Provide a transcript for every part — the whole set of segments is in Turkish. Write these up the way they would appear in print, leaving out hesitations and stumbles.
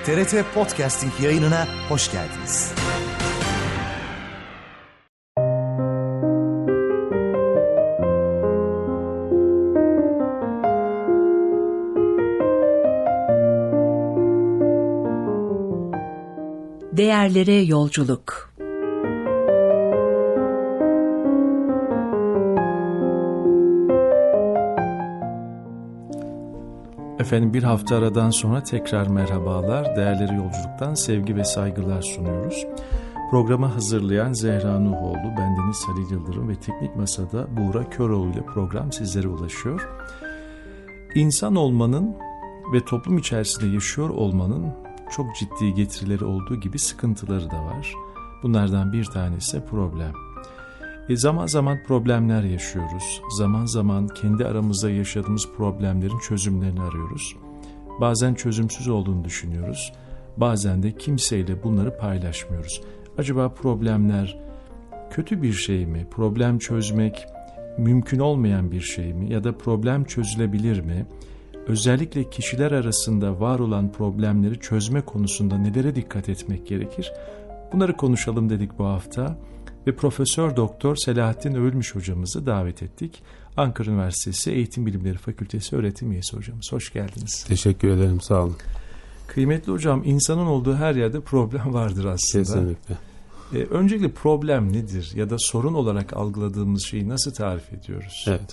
TRT Podcasting yayınına hoş geldiniz. Değerlere yolculuk. Efendim, bir hafta aradan sonra tekrar merhabalar. Değerleri yolculuktan sevgi ve saygılar sunuyoruz. Programı hazırlayan Zehra Nuhoğlu, bendeniz Halil Yıldırım ve Teknik Masa'da Buğra Köroğlu ile program sizlere ulaşıyor. İnsan olmanın ve toplum içerisinde yaşıyor olmanın çok ciddi getirileri olduğu gibi sıkıntıları da var. Bunlardan bir tanesi problem. Zaman zaman problemler yaşıyoruz. Zaman zaman kendi aramızda yaşadığımız problemlerin çözümlerini arıyoruz. Bazen çözümsüz olduğunu düşünüyoruz. Bazen de kimseyle bunları paylaşmıyoruz. Acaba problemler kötü bir şey mi? Problem çözmek mümkün olmayan bir şey mi? Ya da problem çözülebilir mi? Özellikle kişiler arasında var olan problemleri çözme konusunda nelere dikkat etmek gerekir? Bunları konuşalım dedik bu hafta. Ve Profesör Doktor Selahattin Övülmüş hocamızı davet ettik. Ankara Üniversitesi Eğitim Bilimleri Fakültesi öğretim üyesi hocamız. Hoş geldiniz. Teşekkür ederim, sağ olun. Kıymetli hocam, insanın olduğu her yerde problem vardır aslında. Kesinlikle. Öncelikle problem nedir ya da sorun olarak algıladığımız şeyi nasıl tarif ediyoruz? Evet.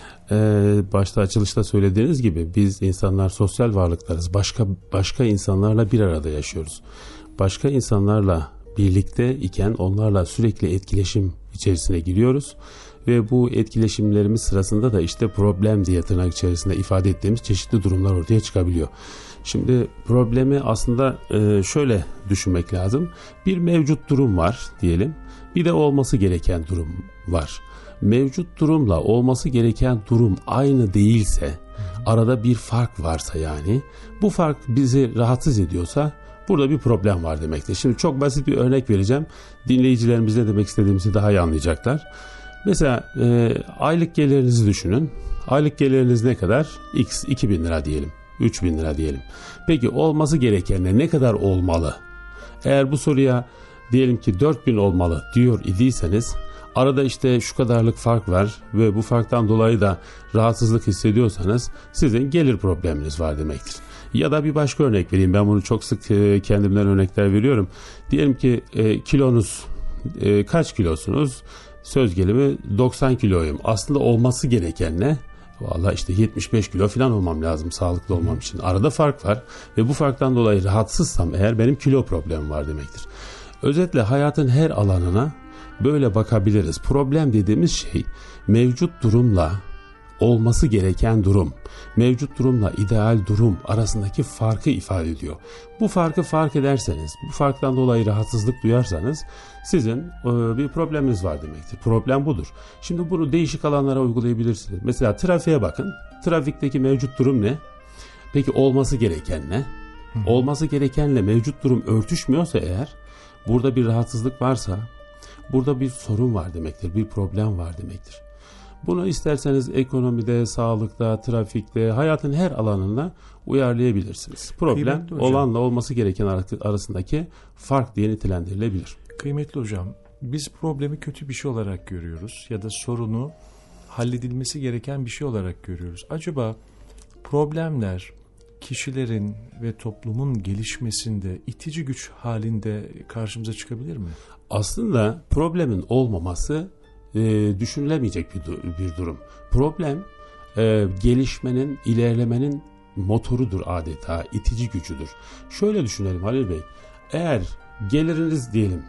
Başta açılışta söylediğiniz gibi biz insanlar sosyal varlıklarız. Başka insanlarla bir arada yaşıyoruz. Başka insanlarla birlikte iken onlarla sürekli etkileşim içerisine giriyoruz ve bu etkileşimlerimiz sırasında da işte problem diye tırnak içerisinde ifade ettiğimiz çeşitli durumlar ortaya çıkabiliyor. Şimdi problemi aslında şöyle düşünmek lazım. Bir mevcut durum var diyelim, bir de olması gereken durum var. Mevcut durumla olması gereken durum aynı değilse, arada bir fark varsa, yani bu fark bizi rahatsız ediyorsa burada bir problem var demektir. Şimdi çok basit bir örnek vereceğim. Dinleyicilerimiz ne demek istediğimizi daha iyi anlayacaklar. Mesela aylık gelirinizi düşünün. Aylık geliriniz ne kadar? X, 2.000 lira diyelim. 3.000 lira diyelim. Peki olması gereken ne kadar olmalı? Eğer bu soruya diyelim ki 4.000 olmalı diyor idiyseniz, arada işte şu kadarlık fark var ve bu farktan dolayı da rahatsızlık hissediyorsanız sizin gelir probleminiz var demektir. Ya da bir başka örnek vereyim. Ben bunu çok sık kendimden örnekler veriyorum. Diyelim ki kilonuz kaç kilosunuz? Söz gelimi 90 kiloyum. Aslında olması gereken ne? Vallahi işte 75 kilo falan olmam lazım sağlıklı olmam için. Arada fark var ve bu farktan dolayı rahatsızsam eğer benim kilo problemim var demektir. Özetle hayatın her alanına böyle bakabiliriz. Problem dediğimiz şey mevcut durumla olması gereken durum, mevcut durumla ideal durum arasındaki farkı ifade ediyor. Bu farkı fark ederseniz, bu farktan dolayı rahatsızlık duyarsanız sizin bir probleminiz var demektir. Problem budur. Şimdi bunu değişik alanlara uygulayabilirsiniz. Mesela trafiğe bakın. Trafikteki mevcut durum ne? Peki olması gereken ne? Olması gerekenle mevcut durum örtüşmüyorsa eğer, burada bir rahatsızlık varsa, burada bir sorun var demektir, bir problem var demektir. Bunu isterseniz ekonomide, sağlıkta, trafikte, hayatın her alanına uyarlayabilirsiniz. Problem olanla olması gereken arasındaki fark diye nitelendirilebilir. Kıymetli hocam, biz problemi kötü bir şey olarak görüyoruz ya da sorunu halledilmesi gereken bir şey olarak görüyoruz. Acaba problemler kişilerin ve toplumun gelişmesinde itici güç halinde karşımıza çıkabilir mi? Aslında problemin olmaması düşünülemeyecek bir durum. Problem gelişmenin, ilerlemenin motorudur adeta, itici gücüdür. Şöyle düşünelim Halil Bey, eğer geliriniz diyelim,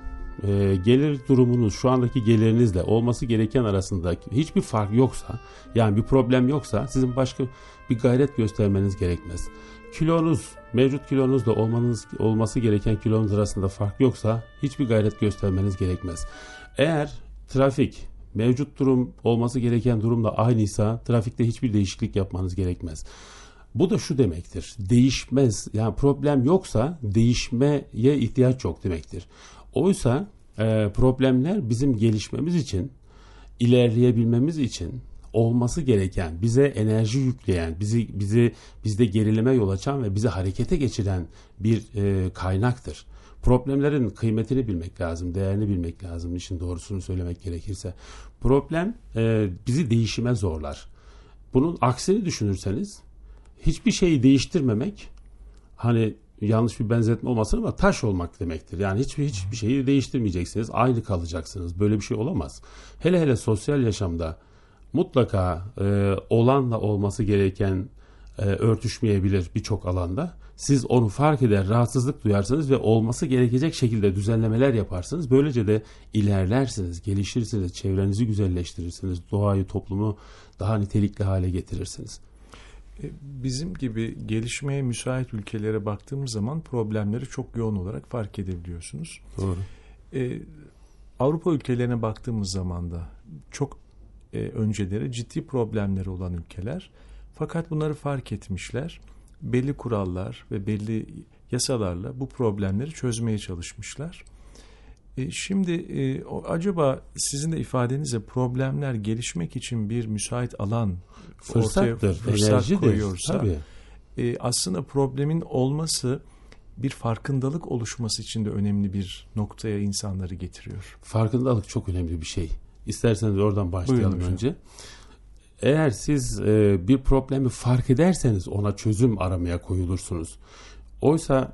gelir durumunuz şu andaki gelirinizle olması gereken arasında hiçbir fark yoksa, yani bir problem yoksa sizin başka bir gayret göstermeniz gerekmez. Kilonuz, mevcut kilonuzla olması gereken kilonuz arasında fark yoksa hiçbir gayret göstermeniz gerekmez. Eğer trafik, mevcut durum olması gereken durumla aynıysa trafikte hiçbir değişiklik yapmanız gerekmez. Bu da şu demektir: değişmez, yani problem yoksa değişmeye ihtiyaç yok demektir. Oysa problemler bizim gelişmemiz için, ilerleyebilmemiz için, olması gereken, bize enerji yükleyen, bizde gerilime yol açan ve bizi harekete geçiren bir kaynaktır. Problemlerin kıymetini bilmek lazım, değerini bilmek lazım, işin doğrusunu söylemek gerekirse. Problem bizi değişime zorlar. Bunun aksini düşünürseniz, hiçbir şeyi değiştirmemek, hani yanlış bir benzetme olmasın ama taş olmak demektir. Yani hiçbir şeyi değiştirmeyeceksiniz, aynı kalacaksınız. Böyle bir şey olamaz. Hele sosyal yaşamda mutlaka olanla olması gereken örtüşmeyebilir birçok alanda. Siz onu fark eder, rahatsızlık duyarsınız ve olması gerekecek şekilde düzenlemeler yaparsınız. Böylece de ilerlersiniz, gelişirsiniz, çevrenizi güzelleştirirsiniz, doğayı, toplumu daha nitelikli hale getirirsiniz. Bizim gibi gelişmeye müsait ülkelere baktığımız zaman problemleri çok yoğun olarak fark edebiliyorsunuz. Doğru. Avrupa ülkelerine baktığımız zaman da çok önceleri ciddi problemleri olan ülkeler. Fakat bunları fark etmişler. Belli kurallar ve belli yasalarla bu problemleri çözmeye çalışmışlar. Şimdi acaba sizin de ifadenizle problemler gelişmek için bir müsait alan, fırsattır, ortaya fırsat enerjidir, koyuyorsa, tabii. Aslında problemin olması bir farkındalık oluşması için de önemli bir noktaya insanları getiriyor. Farkındalık çok önemli bir şey. İsterseniz oradan başlayalım önce. Eğer siz bir problemi fark ederseniz ona çözüm aramaya koyulursunuz. Oysa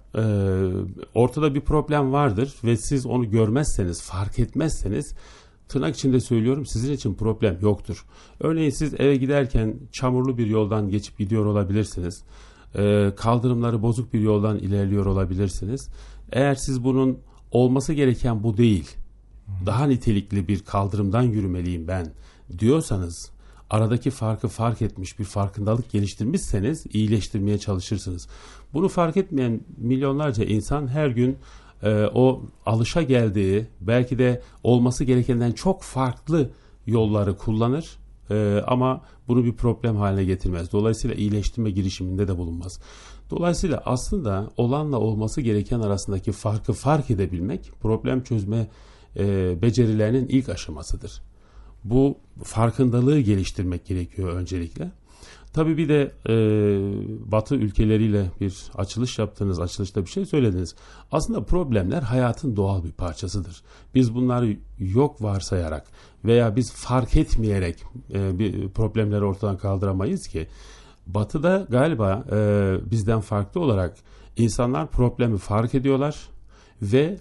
ortada bir problem vardır ve siz onu görmezseniz, fark etmezseniz, tırnak içinde söylüyorum, sizin için problem yoktur. Örneğin siz eve giderken çamurlu bir yoldan geçip gidiyor olabilirsiniz. Kaldırımları bozuk bir yoldan ilerliyor olabilirsiniz. Eğer siz bunun olması gereken bu değil, daha nitelikli bir kaldırımdan yürümeliyim ben diyorsanız, aradaki farkı fark etmiş, bir farkındalık geliştirmişseniz iyileştirmeye çalışırsınız. Bunu fark etmeyen milyonlarca insan her gün o alışa geldiği, belki de olması gerekenden çok farklı yolları kullanır ama bunu bir problem haline getirmez. Dolayısıyla iyileştirme girişiminde de bulunmaz. Dolayısıyla aslında olanla olması gereken arasındaki farkı fark edebilmek problem çözme becerilerinin ilk aşamasıdır. Bu farkındalığı geliştirmek gerekiyor öncelikle. Tabii bir de Batı ülkeleriyle bir açılış yaptınız, açılışta bir şey söylediniz. Aslında problemler hayatın doğal bir parçasıdır. Biz bunları yok varsayarak veya biz fark etmeyerek bir problemleri ortadan kaldıramayız ki. Batı'da galiba bizden farklı olarak insanlar problemi fark ediyorlar ve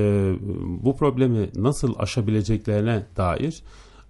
bu problemi nasıl aşabileceklerine dair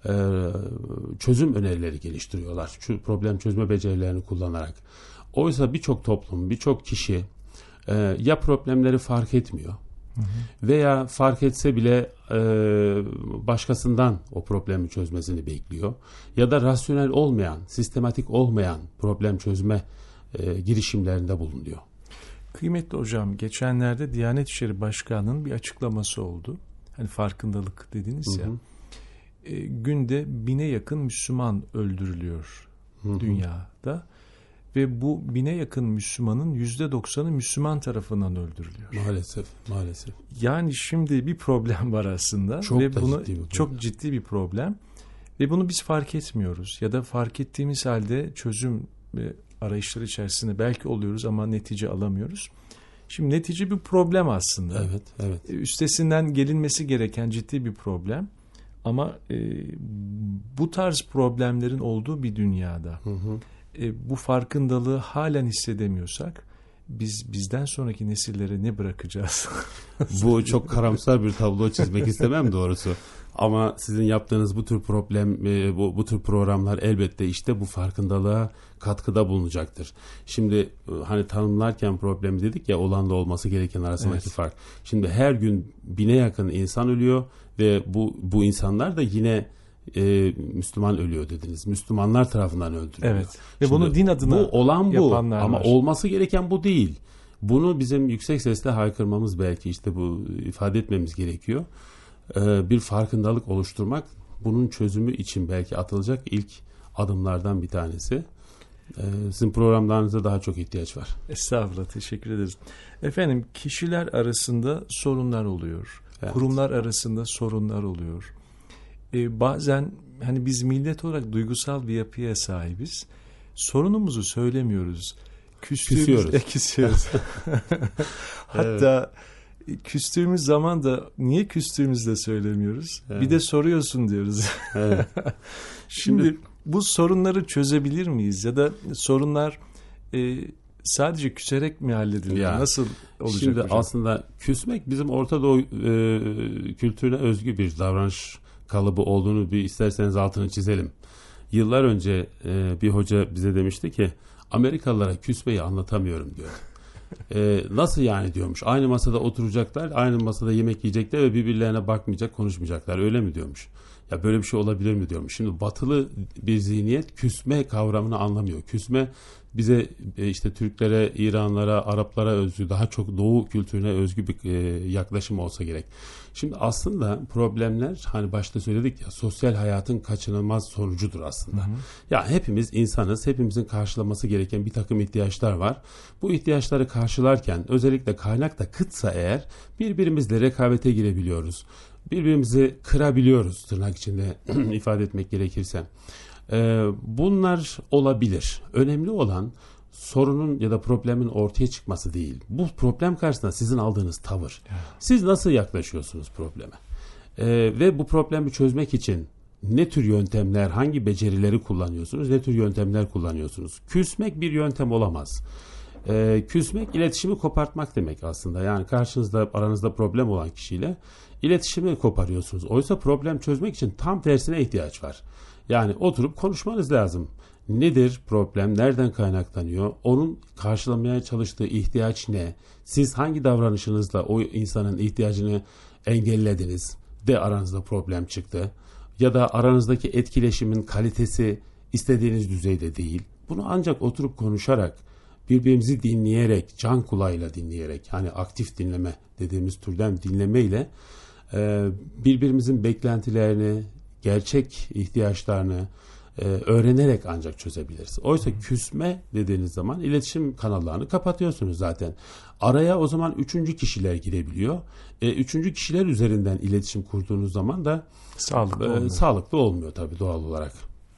çözüm önerileri geliştiriyorlar. Problem çözme becerilerini kullanarak. Oysa birçok toplum, birçok kişi ya problemleri fark etmiyor veya fark etse bile başkasından o problemi çözmesini bekliyor. Ya da rasyonel olmayan, sistematik olmayan problem çözme girişimlerinde bulunuyor. Kıymetli hocam, geçenlerde Diyanet İşleri Başkanı'nın bir açıklaması oldu. Hani farkındalık dediniz ya. Günde 1000'e yakın Müslüman öldürülüyor dünyada ve bu 1000'e yakın Müslümanın %90'ı Müslüman tarafından öldürülüyor. Maalesef. Yani şimdi bir problem var aslında çok ciddi bir problem ve bunu biz fark etmiyoruz ya da fark ettiğimiz halde çözüm arayışları içerisinde belki oluyoruz ama netice alamıyoruz. Şimdi netice bir problem aslında. Evet. Üstesinden gelinmesi gereken ciddi bir problem. Ama bu tarz problemlerin olduğu bir dünyada bu farkındalığı halen hissedemiyorsak bizden sonraki nesillere ne bırakacağız? Bu çok karamsar bir tablo çizmek istemem doğrusu. Ama sizin yaptığınız bu tür bu tür programlar elbette işte bu farkındalığa katkıda bulunacaktır. Şimdi hani tanımlarken problemi dedik ya, olanla olması gereken arasındaki fark. Şimdi her gün 1000'e yakın insan ölüyor ve bu insanlar da yine Müslüman ölüyor dediniz. Müslümanlar tarafından öldürülüyor. Evet. Ve şimdi bunu din adına bu olan bu ama var. olması gereken bu değil. Bunu bizim yüksek sesle haykırmamız, belki işte bu ifade etmemiz gerekiyor. Bir farkındalık oluşturmak bunun çözümü için belki atılacak ilk adımlardan bir tanesi. Sizin programlarınıza daha çok ihtiyaç var. Estağfurullah, teşekkür ederiz. Efendim, kişiler arasında sorunlar oluyor. Evet. Kurumlar arasında sorunlar oluyor. bazen hani biz millet olarak duygusal bir yapıya sahibiz. Sorunumuzu söylemiyoruz. Küsüyoruz. Hatta küstüğümüz zaman da niye küstüğümüzü de söylemiyoruz. Evet. Bir de soruyorsun diyoruz. Evet. Şimdi bu sorunları çözebilir miyiz? Ya da sorunlar sadece küserek mi halledilir? Nasıl olacak şimdi hocam? Aslında küsmek bizim Orta Doğu kültürüne özgü bir davranış kalıbı olduğunu bir isterseniz altını çizelim. Yıllar önce bir hoca bize demişti ki Amerikalılara küsmeyi anlatamıyorum diyor. Nasıl yani diyormuş. Aynı masada oturacaklar, aynı masada yemek yiyecekler ve birbirlerine bakmayacak, konuşmayacaklar. Öyle mi diyormuş. Ya böyle bir şey olabilir mi diyormuş. Şimdi batılı bir zihniyet küsme kavramını anlamıyor. Küsme bize işte Türklere, İranlara, Araplara özgü, daha çok Doğu kültürüne özgü bir yaklaşım olsa gerek. Şimdi aslında problemler hani başta söyledik ya sosyal hayatın kaçınılmaz sonucudur aslında. Hı hı. Ya hepimiz insanız, hepimizin karşılaması gereken bir takım ihtiyaçlar var. Bu ihtiyaçları karşılarken özellikle kaynak da kıtsa eğer birbirimizle rekabete girebiliyoruz. Birbirimizi kırabiliyoruz tırnak içinde ifade etmek gerekirse. Bunlar olabilir. Önemli olan sorunun ya da problemin ortaya çıkması değil. Bu problem karşısında sizin aldığınız tavır. Siz nasıl yaklaşıyorsunuz probleme? Ve bu problemi çözmek için ne tür yöntemler, hangi becerileri kullanıyorsunuz, ne tür yöntemler kullanıyorsunuz? Küsmek bir yöntem olamaz. Küsmek iletişimi kopartmak demek aslında. Yani karşınızda, aranızda problem olan kişiyle iletişimi koparıyorsunuz. Oysa problem çözmek için tam tersine ihtiyaç var. Yani oturup konuşmanız lazım. Nedir problem? Nereden kaynaklanıyor? Onun karşılamaya çalıştığı ihtiyaç ne? Siz hangi davranışınızla o insanın ihtiyacını engellediniz de aranızda problem çıktı? Ya da aranızdaki etkileşimin kalitesi istediğiniz düzeyde değil. Bunu ancak oturup konuşarak, birbirimizi dinleyerek, can kulağıyla dinleyerek, hani aktif dinleme dediğimiz türden dinlemeyle birbirimizin beklentilerini, gerçek ihtiyaçlarını öğrenerek ancak çözebiliriz. Oysa küsme dediğiniz zaman iletişim kanallarını kapatıyorsunuz zaten. Araya o zaman üçüncü kişiler girebiliyor. Üçüncü kişiler üzerinden iletişim kurduğunuz zaman da sağlıklı olmuyor tabii doğal olarak.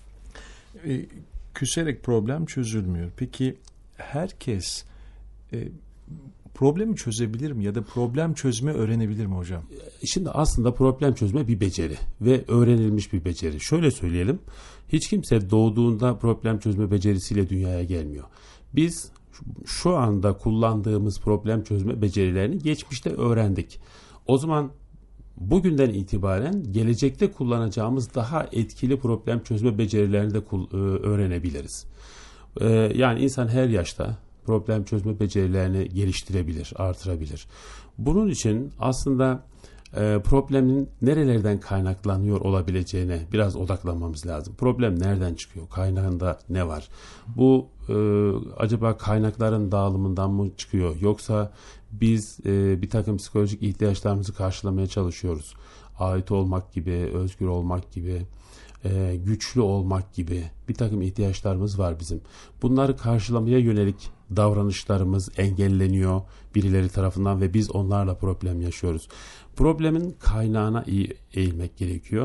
Küserek problem çözülmüyor. Peki herkes problemi çözebilir mi ya da problem çözme öğrenebilir mi hocam? Şimdi aslında problem çözme bir beceri ve öğrenilmiş bir beceri. Şöyle söyleyelim, hiç kimse doğduğunda problem çözme becerisiyle dünyaya gelmiyor. Biz şu anda kullandığımız problem çözme becerilerini geçmişte öğrendik. O zaman bugünden itibaren gelecekte kullanacağımız daha etkili problem çözme becerilerini de öğrenebiliriz. Yani insan her yaşta problem çözme becerilerini geliştirebilir, artırabilir. Bunun için aslında problemin nerelerden kaynaklanıyor olabileceğine biraz odaklanmamız lazım. Problem nereden çıkıyor? Kaynağında ne var? Bu acaba kaynakların dağılımından mı çıkıyor? Yoksa biz bir takım psikolojik ihtiyaçlarımızı karşılamaya çalışıyoruz. Ait olmak gibi, özgür olmak gibi, güçlü olmak gibi bir takım ihtiyaçlarımız var bizim. Bunları karşılamaya yönelik davranışlarımız engelleniyor birileri tarafından ve biz onlarla problem yaşıyoruz. Problemin kaynağına iyi eğilmek gerekiyor.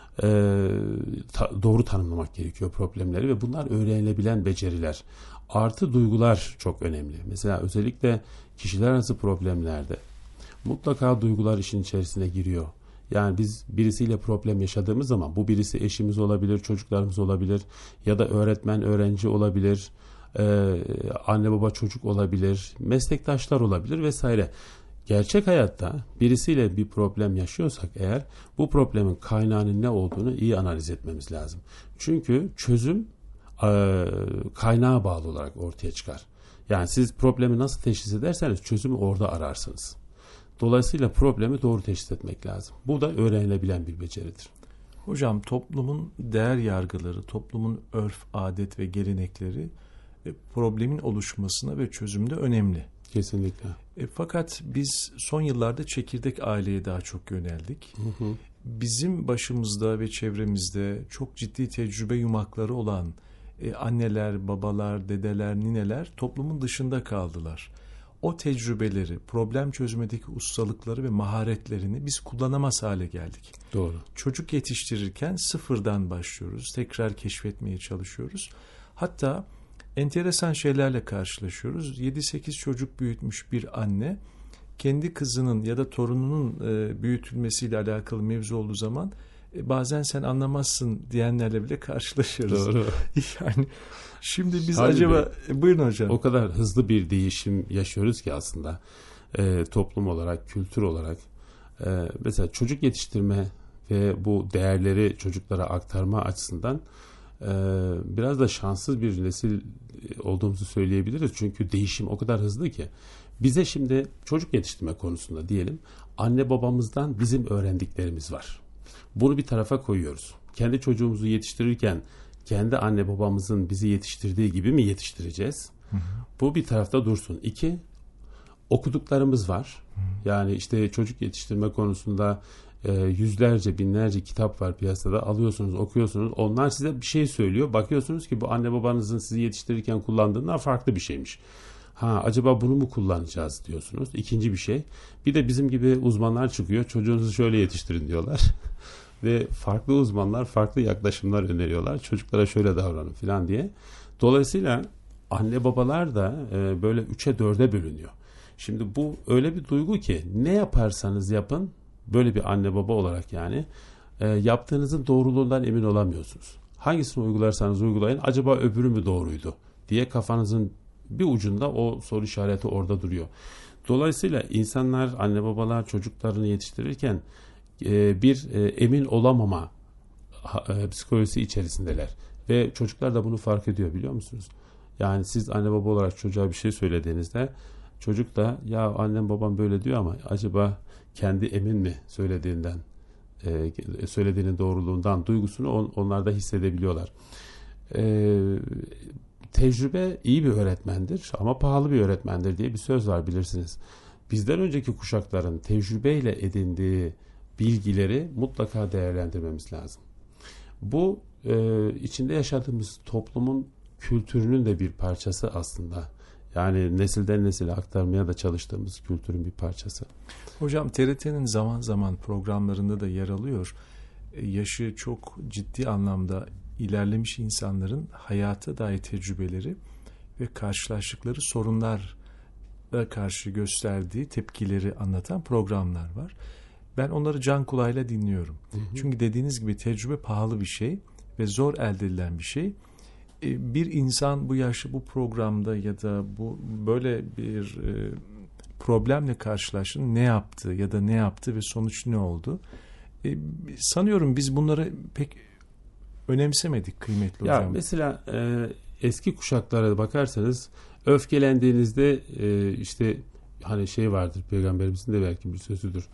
Doğru tanımlamak gerekiyor problemleri ve bunlar öğrenilebilen beceriler. Artı duygular çok önemli. Mesela özellikle kişiler arası problemlerde mutlaka duygular işin içerisine giriyor. Yani biz birisiyle problem yaşadığımız zaman bu birisi eşimiz olabilir, çocuklarımız olabilir ya da öğretmen, öğrenci olabilir, anne baba çocuk olabilir, meslektaşlar olabilir vesaire. Gerçek hayatta birisiyle bir problem yaşıyorsak eğer bu problemin kaynağının ne olduğunu iyi analiz etmemiz lazım. Çünkü çözüm kaynağa bağlı olarak ortaya çıkar. Yani siz problemi nasıl teşhis ederseniz çözümü orada ararsınız. Dolayısıyla problemi doğru teşhis etmek lazım. Bu da öğrenilebilen bir beceridir. Hocam toplumun değer yargıları, toplumun örf, adet ve gelenekleri problemin oluşmasına ve çözümde önemli. Kesinlikle. Fakat biz son yıllarda çekirdek aileye daha çok yöneldik. Hı hı. Bizim başımızda ve çevremizde çok ciddi tecrübe yumakları olan anneler, babalar, dedeler, nineler toplumun dışında kaldılar. o tecrübeleri, problem çözmedeki ustalıkları ve maharetlerini biz kullanamaz hale geldik. Doğru. Çocuk yetiştirirken sıfırdan başlıyoruz. Tekrar keşfetmeye çalışıyoruz. Hatta enteresan şeylerle karşılaşıyoruz. 7-8 çocuk büyütmüş bir anne kendi kızının ya da torununun büyütülmesiyle alakalı mevzu olduğu zaman bazen sen anlamazsın diyenlerle bile karşılaşıyoruz. Doğru. Yani şimdi biz Halil acaba Bey, buyurun hocam. O kadar hızlı bir değişim yaşıyoruz ki aslında toplum olarak, kültür olarak. Mesela çocuk yetiştirme ve bu değerleri çocuklara aktarma açısından biraz da şanssız bir nesil olduğumuzu söyleyebiliriz. Çünkü değişim o kadar hızlı ki. Bize şimdi çocuk yetiştirme konusunda diyelim, anne babamızdan bizim öğrendiklerimiz var. Bunu bir tarafa koyuyoruz. Kendi çocuğumuzu yetiştirirken kendi anne babamızın bizi yetiştirdiği gibi mi yetiştireceğiz? Hı hı. Bu bir tarafta dursun. 2, okuduklarımız var. Hı hı. Yani işte çocuk yetiştirme konusunda yüzlerce, binlerce kitap var piyasada. Alıyorsunuz, okuyorsunuz. Onlar size bir şey söylüyor. Bakıyorsunuz ki bu anne babanızın sizi yetiştirirken kullandığından farklı bir şeymiş. Acaba bunu mu kullanacağız diyorsunuz. İkinci bir şey. Bir de bizim gibi uzmanlar çıkıyor. Çocuğunuzu şöyle yetiştirin diyorlar. Ve farklı uzmanlar farklı yaklaşımlar öneriyorlar. Çocuklara şöyle davranın falan diye. Dolayısıyla anne babalar da böyle 3'e 4'e bölünüyor. Şimdi bu öyle bir duygu ki ne yaparsanız yapın, böyle bir anne baba olarak yani yaptığınızın doğruluğundan emin olamıyorsunuz. Hangisini uygularsanız uygulayın, acaba öbürü mü doğruydu diye kafanızın bir ucunda o soru işareti orada duruyor. Dolayısıyla insanlar, anne babalar çocuklarını yetiştirirken bir emin olamama psikolojisi içerisindeler. Ve çocuklar da bunu fark ediyor, biliyor musunuz? Yani siz anne baba olarak çocuğa bir şey söylediğinizde çocuk da ya annem babam böyle diyor ama acaba kendi emin mi söylediğinin doğruluğundan duygusunu onlar da hissedebiliyorlar. Tecrübe iyi bir öğretmendir ama pahalı bir öğretmendir diye bir söz var, bilirsiniz. Bizden önceki kuşakların tecrübeyle edindiği bilgileri mutlaka değerlendirmemiz lazım. Bu içinde yaşadığımız toplumun kültürünün de bir parçası aslında. Yani nesilden nesile aktarmaya da çalıştığımız kültürün bir parçası. Hocam TRT'nin zaman zaman programlarında da yer alıyor. Yaşı çok ciddi anlamda ilerlemiş insanların hayata dair tecrübeleri ve karşılaştıkları sorunlara karşı gösterdiği tepkileri anlatan programlar var. Ben onları can kulağıyla dinliyorum. Hı hı. Çünkü dediğiniz gibi tecrübe pahalı bir şey ve zor elde edilen bir şey. Bir insan bu yaşta bu programda ya da bu böyle bir problemle karşılaştı, ne yaptı ya da ne yaptı ve sonuç ne oldu? Sanıyorum biz bunları pek önemsemedik kıymetli hocam. Ya mesela eski kuşaklara bakarsanız öfkelendiğinizde işte hani şey vardır, peygamberimizin de belki bir sözüdür.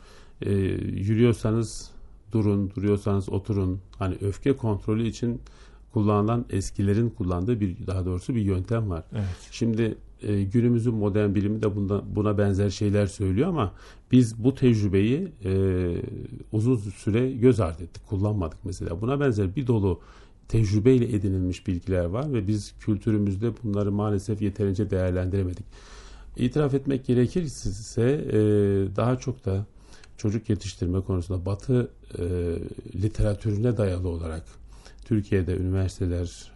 Yürüyorsanız durun, duruyorsanız oturun. Hani öfke kontrolü için kullanılan, eskilerin kullandığı daha doğrusu bir yöntem var. Evet. Şimdi günümüzün modern bilimi de buna benzer şeyler söylüyor ama biz bu tecrübeyi uzun süre göz ardı ettik, kullanmadık mesela. Buna benzer bir dolu tecrübeyle edinilmiş bilgiler var ve biz kültürümüzde bunları maalesef yeterince değerlendiremedik. İtiraf etmek gerekirse daha çok da çocuk yetiştirme konusunda Batı literatürüne dayalı olarak Türkiye'de üniversiteler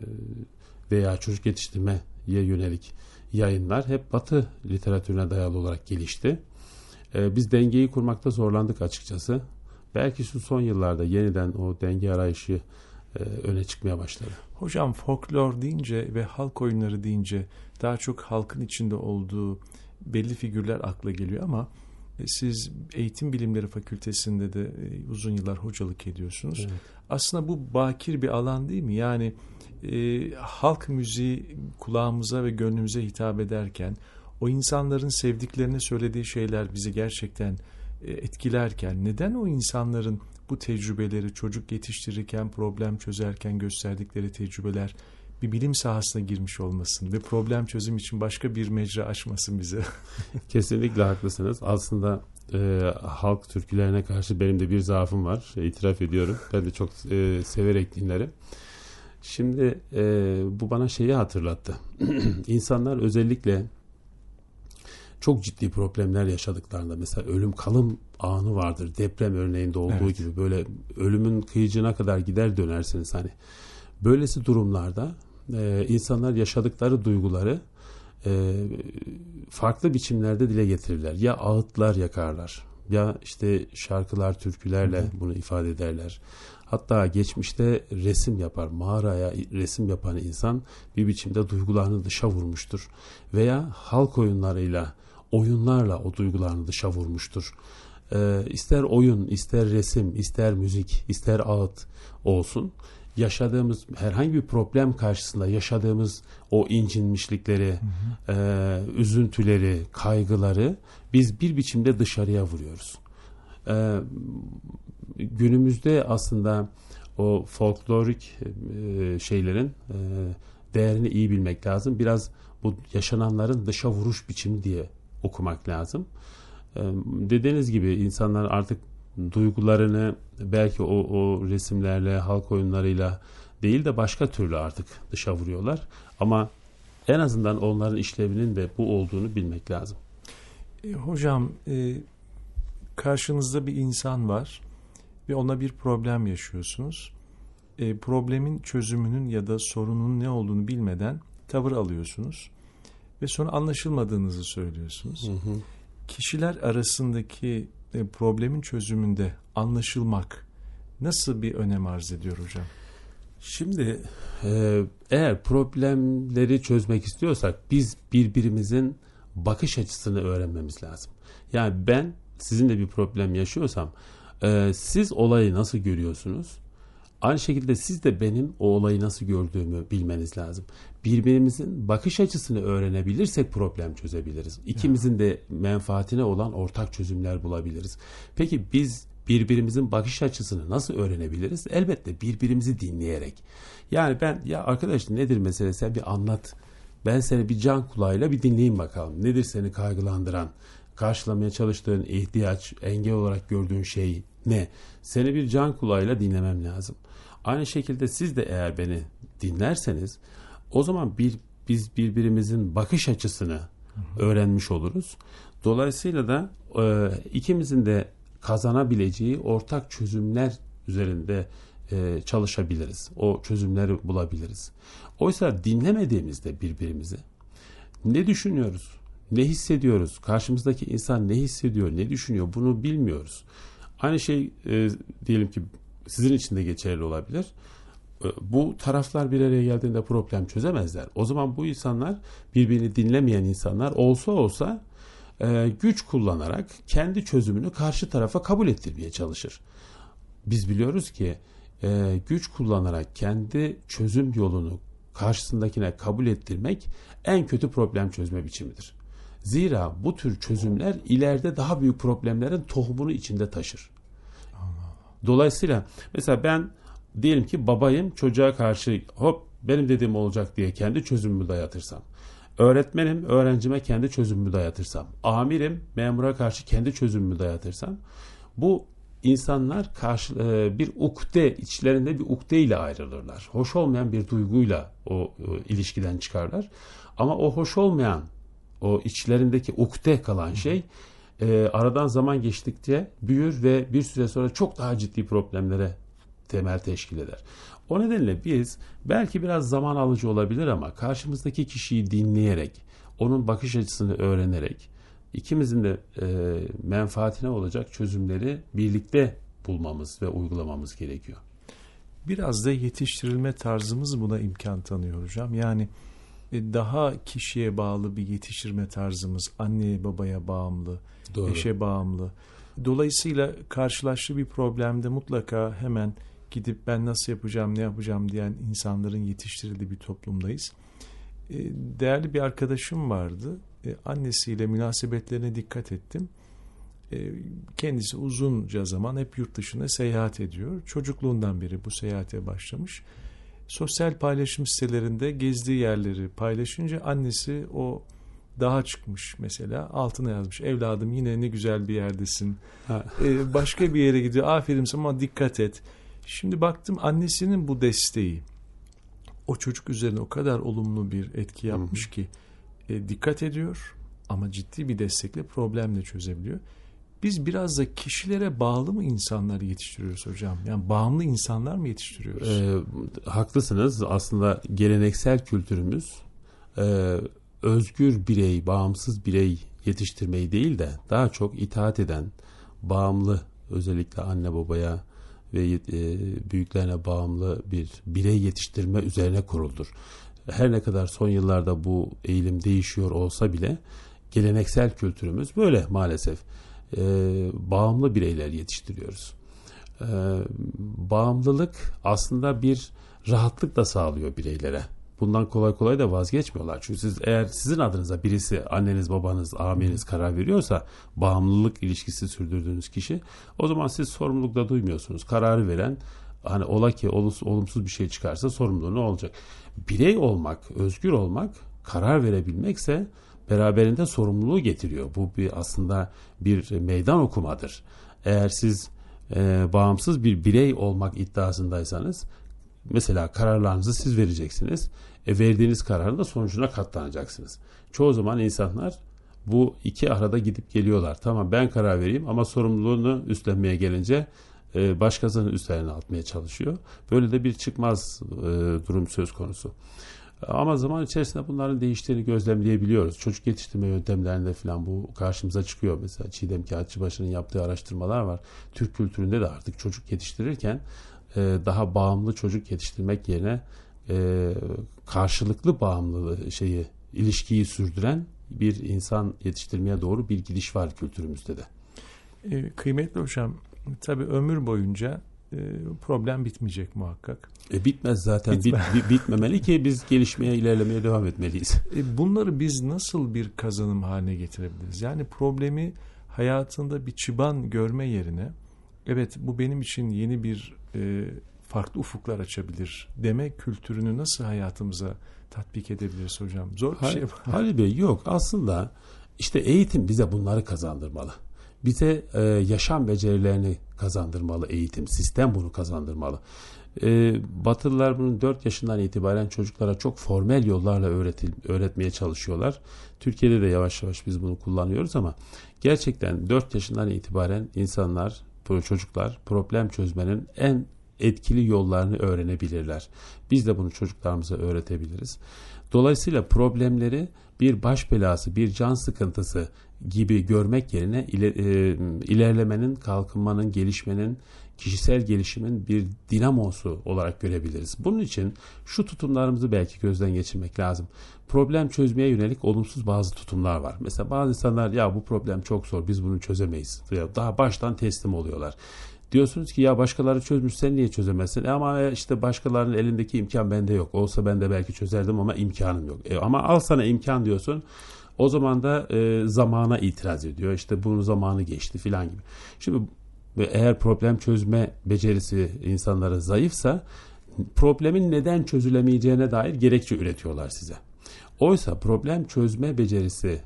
veya çocuk yetiştirmeye yönelik yayınlar hep Batı literatürüne dayalı olarak gelişti. Biz dengeyi kurmakta zorlandık açıkçası. Belki şu son yıllarda yeniden o denge arayışı öne çıkmaya başladı. Hocam folklor deyince ve halk oyunları deyince daha çok halkın içinde olduğu belli figürler akla geliyor ama siz Eğitim Bilimleri Fakültesi'nde de uzun yıllar hocalık ediyorsunuz. Evet. Aslında bu bakir bir alan değil mi? Yani halk müziği kulağımıza ve gönlümüze hitap ederken o insanların sevdiklerini söylediği şeyler bizi gerçekten etkilerken neden o insanların bu tecrübeleri çocuk yetiştirirken, problem çözerken gösterdikleri tecrübeler bir bilim sahasına girmiş olmasın ve problem çözüm için başka bir mecra açmasın bize? Kesinlikle haklısınız. Aslında halk türkülerine karşı benim de bir zaafım var. İtiraf ediyorum. Ben de çok severek dinlerim. Şimdi bu bana şeyi hatırlattı. İnsanlar özellikle çok ciddi problemler yaşadıklarında, mesela ölüm kalım anı vardır. Deprem örneğinde olduğu gibi böyle ölümün kıyıcına kadar gider dönersiniz hani. Böylesi durumlarda insanlar yaşadıkları duyguları farklı biçimlerde dile getirirler. Ya ağıtlar yakarlar, ya işte şarkılar, türkülerle bunu ifade ederler. Hatta geçmişte resim yapar. Mağaraya resim yapan insan bir biçimde duygularını dışa vurmuştur. Veya halk oyunlarıyla, oyunlarla o duygularını dışa vurmuştur. İster oyun, ister resim, ister müzik, ister ağıt olsun. Yaşadığımız herhangi bir problem karşısında yaşadığımız o incinmişlikleri, üzüntüleri, kaygıları biz bir biçimde dışarıya vuruyoruz. Günümüzde aslında o folklorik şeylerin değerini iyi bilmek lazım. Biraz bu yaşananların dışa vuruş biçimi diye okumak lazım. Dediğiniz gibi insanlar artık duygularını belki o resimlerle, halk oyunlarıyla değil de başka türlü artık dışa vuruyorlar. Ama en azından onların işlevinin de bu olduğunu bilmek lazım. Hocam, karşınızda bir insan var ve ona bir problem yaşıyorsunuz. Problemin çözümünün ya da sorunun ne olduğunu bilmeden tavır alıyorsunuz ve sonra anlaşılmadığınızı söylüyorsunuz. Kişiler arasındaki problemin çözümünde anlaşılmak nasıl bir önem arz ediyor hocam? Şimdi eğer problemleri çözmek istiyorsak biz birbirimizin bakış açısını öğrenmemiz lazım. Yani ben sizinle bir problem yaşıyorsam siz olayı nasıl görüyorsunuz? Aynı şekilde siz de benim o olayı nasıl gördüğümü bilmeniz lazım. Birbirimizin bakış açısını öğrenebilirsek problem çözebiliriz. İkimizin de menfaatine olan ortak çözümler bulabiliriz. Peki biz birbirimizin bakış açısını nasıl öğrenebiliriz? Elbette birbirimizi dinleyerek. Yani ben ya arkadaş nedir mesele, sen bir anlat. Ben seni bir can kulağıyla bir dinleyeyim bakalım. Nedir seni kaygılandıran, karşılamaya çalıştığın ihtiyaç, engel olarak gördüğün şey ne? Seni bir can kulağıyla dinlemem lazım. Aynı şekilde siz de eğer beni dinlerseniz o zaman biz birbirimizin bakış açısını öğrenmiş oluruz. Dolayısıyla da ikimizin de kazanabileceği ortak çözümler üzerinde çalışabiliriz. O çözümleri bulabiliriz. Oysa dinlemediğimizde birbirimizi ne düşünüyoruz, ne hissediyoruz, karşımızdaki insan ne hissediyor, ne düşünüyor bunu bilmiyoruz. Aynı şey diyelim ki sizin için de geçerli olabilir. Bu taraflar bir araya geldiğinde problem çözemezler. O zaman bu insanlar, birbirini dinlemeyen insanlar olsa güç kullanarak kendi çözümünü karşı tarafa kabul ettirmeye çalışır. Biz biliyoruz ki güç kullanarak kendi çözüm yolunu karşısındakine kabul ettirmek en kötü problem çözme biçimidir. Zira bu tür çözümler ileride daha büyük problemlerin tohumunu içinde taşır. Dolayısıyla mesela ben diyelim ki babayım, çocuğa karşı benim dediğim olacak diye kendi çözümümü dayatırsam, öğretmenim öğrencime kendi çözümümü dayatırsam, amirim memura karşı kendi çözümümü dayatırsam, bu insanlar bir ukde, içlerinde bir ukde ile ayrılırlar. Hoş olmayan bir duyguyla o ilişkiden çıkarlar. Ama o hoş olmayan, o içlerindeki ukde kalan şey aradan zaman geçtikçe büyür ve bir süre sonra çok daha ciddi problemlere temel teşkil eder. O nedenle biz belki biraz zaman alıcı olabilir ama karşımızdaki kişiyi dinleyerek, onun bakış açısını öğrenerek, ikimizin de menfaatine olacak çözümleri birlikte bulmamız ve uygulamamız gerekiyor. Biraz da yetiştirilme tarzımız buna imkan tanıyor hocam. Yani daha kişiye bağlı bir yetiştirme tarzımız, anneye babaya bağımlı, Doğru. eşe bağımlı. Dolayısıyla karşılaştığı bir problemde mutlaka hemen gidip ben nasıl yapacağım, ne yapacağım diyen insanların yetiştirildiği bir toplumdayız. Değerli bir arkadaşım vardı. Annesiyle münasebetlerine dikkat ettim. Kendisi uzunca zaman hep yurt dışına seyahat ediyor. Çocukluğundan beri bu seyahate başlamış. Sosyal paylaşım sitelerinde gezdiği yerleri paylaşınca annesi o dağa çıkmış mesela, altına yazmış: evladım yine ne güzel bir yerdesin. Başka bir yere gidiyor, aferin sana ama dikkat et. Şimdi baktım annesinin bu desteği o çocuk üzerine o kadar olumlu bir etki yapmış ki dikkat ediyor. ama ciddi bir destekle problem de çözebiliyor. Biz biraz da kişilere bağlı mı insanlar yetiştiriyoruz hocam? Yani bağımlı insanlar mı yetiştiriyoruz? Haklısınız. Aslında geleneksel kültürümüz özgür birey, bağımsız birey yetiştirmeyi değil de daha çok itaat eden, bağımlı, özellikle anne babaya ve büyüklerine bağımlı bir birey yetiştirme üzerine kuruldur. Her ne kadar son yıllarda bu eğilim değişiyor olsa bile geleneksel kültürümüz böyle maalesef. Bağımlı bireyler yetiştiriyoruz. Bağımlılık aslında bir rahatlık da sağlıyor bireylere. Bundan kolay kolay da vazgeçmiyorlar. Çünkü eğer sizin adınıza birisi, anneniz, babanız, amiriniz karar veriyorsa, bağımlılık ilişkisi sürdürdüğünüz kişi, o zaman siz sorumluluk da duymuyorsunuz. Kararı veren, hani ola ki olumsuz bir şey çıkarsa sorumluluğu ne olacak? Birey olmak, özgür olmak, karar verebilmekse beraberinde sorumluluğu getiriyor. Bu aslında bir meydan okumadır. Eğer siz bağımsız bir birey olmak iddiasındaysanız, mesela kararlarınızı siz vereceksiniz. Verdiğiniz kararın da sonucuna katlanacaksınız. Çoğu zaman insanlar bu iki arada gidip geliyorlar. Tamam, ben karar vereyim ama sorumluluğunu üstlenmeye gelince başkasının üzerine atmaya çalışıyor. Böyle de bir çıkmaz durum söz konusu. Ama zaman içerisinde bunların değiştiğini gözlemleyebiliyoruz. Çocuk yetiştirme yöntemlerinde falan bu karşımıza çıkıyor. Mesela Çiğdem Kağıtçıbaşı'nın yaptığı araştırmalar var. Türk kültüründe de artık çocuk yetiştirirken daha bağımlı çocuk yetiştirmek yerine karşılıklı bağımlılığı ilişkiyi sürdüren bir insan yetiştirmeye doğru bir gidiş var kültürümüzde de. Kıymetli hocam, tabii ömür boyunca problem bitmeyecek muhakkak. Bitmez zaten. Bitmemeli ki biz gelişmeye, ilerlemeye devam etmeliyiz. Bunları biz nasıl bir kazanım haline getirebiliriz? Yani problemi hayatında bir çıban görme yerine, evet bu benim için yeni bir farklı ufuklar açabilir deme kültürünü nasıl hayatımıza tatbik edebiliriz hocam? Zor bir şey. Halil Bey, yok. Aslında işte eğitim bize bunları kazandırmalı. Bize yaşam becerilerini kazandırmalı eğitim. Sistem bunu kazandırmalı. Batılılar bunu 4 yaşından itibaren çocuklara çok formel yollarla öğretmeye çalışıyorlar. Türkiye'de de yavaş yavaş biz bunu kullanıyoruz ama gerçekten 4 yaşından itibaren çocuklar problem çözmenin en etkili yollarını öğrenebilirler. Biz de bunu çocuklarımıza öğretebiliriz. Dolayısıyla problemleri bir baş belası, bir can sıkıntısı gibi görmek yerine ilerlemenin, kalkınmanın, gelişmenin, kişisel gelişimin bir dinamosu olarak görebiliriz. Bunun için şu tutumlarımızı belki gözden geçirmek lazım. Problem çözmeye yönelik olumsuz bazı tutumlar var. Mesela bazı insanlar, ya bu problem çok zor, biz bunu çözemeyiz. Daha baştan teslim oluyorlar. Diyorsunuz ki ya başkaları çözmüş, sen niye çözemezsin? Ama işte başkalarının elindeki imkan bende yok. Olsa ben de belki çözerdim ama imkanım yok. Ama al sana imkan diyorsun. O zaman da zamana itiraz ediyor. İşte bunun zamanı geçti filan gibi. Şimdi eğer problem çözme becerisi insanlara zayıfsa, problemin neden çözülemeyeceğine dair gerekçe üretiyorlar size. Oysa problem çözme becerisi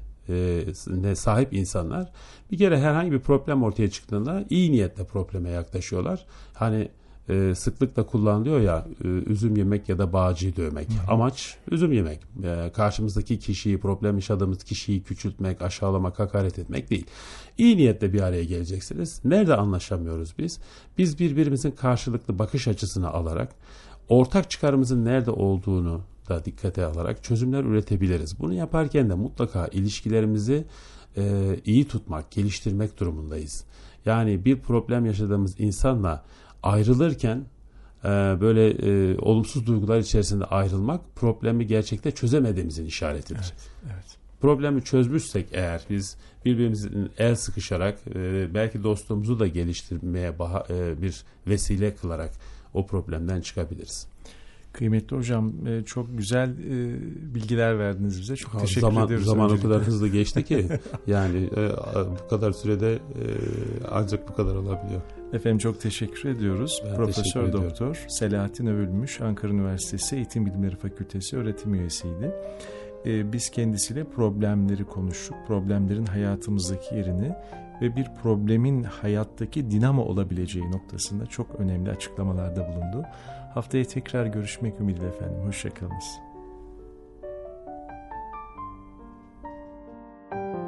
sahip insanlar bir kere herhangi bir problem ortaya çıktığında iyi niyetle probleme yaklaşıyorlar. Hani sıklıkla kullanılıyor ya, üzüm yemek ya da bağcıyı dövmek. Amaç üzüm yemek. Karşımızdaki kişiyi, problem yaşadığımız kişiyi küçültmek, aşağılamak, hakaret etmek değil. İyi niyetle bir araya geleceksiniz. Nerede anlaşamıyoruz biz? Biz birbirimizin karşılıklı bakış açısını alarak, ortak çıkarımızın nerede olduğunu da dikkate alarak çözümler üretebiliriz. Bunu yaparken de mutlaka ilişkilerimizi iyi tutmak, geliştirmek durumundayız. Yani bir problem yaşadığımız insanla ayrılırken böyle olumsuz duygular içerisinde ayrılmak problemi gerçekte çözemediğimizin işaretidir. Evet. Problemi çözmüşsek eğer biz birbirimizin el sıkışarak belki dostluğumuzu da geliştirmeye bir vesile kılarak o problemden çıkabiliriz. Kıymetli hocam, çok güzel bilgiler verdiniz bize. Çok teşekkür ediyoruz. Zaman o kadar hızlı geçti ki yani bu kadar sürede ancak bu kadar olabiliyor. Efendim çok teşekkür ediyoruz. Profesör Doktor Selahattin Övülmüş, Ankara Üniversitesi Eğitim Bilimleri Fakültesi öğretim üyesiydi. Biz kendisiyle problemleri konuştuk. Problemlerin hayatımızdaki yerini ve bir problemin hayattaki dinamo olabileceği noktasında çok önemli açıklamalarda bulundu. Haftaya tekrar görüşmek ümidiyle efendim. Hoşça kalınız.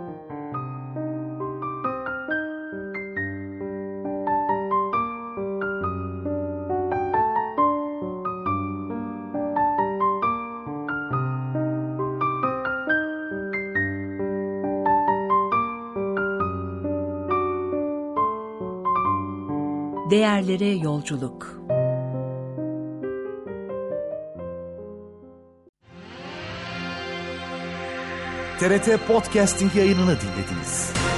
Değerlere yolculuk. TRT Podcasting yayınını dinlediniz.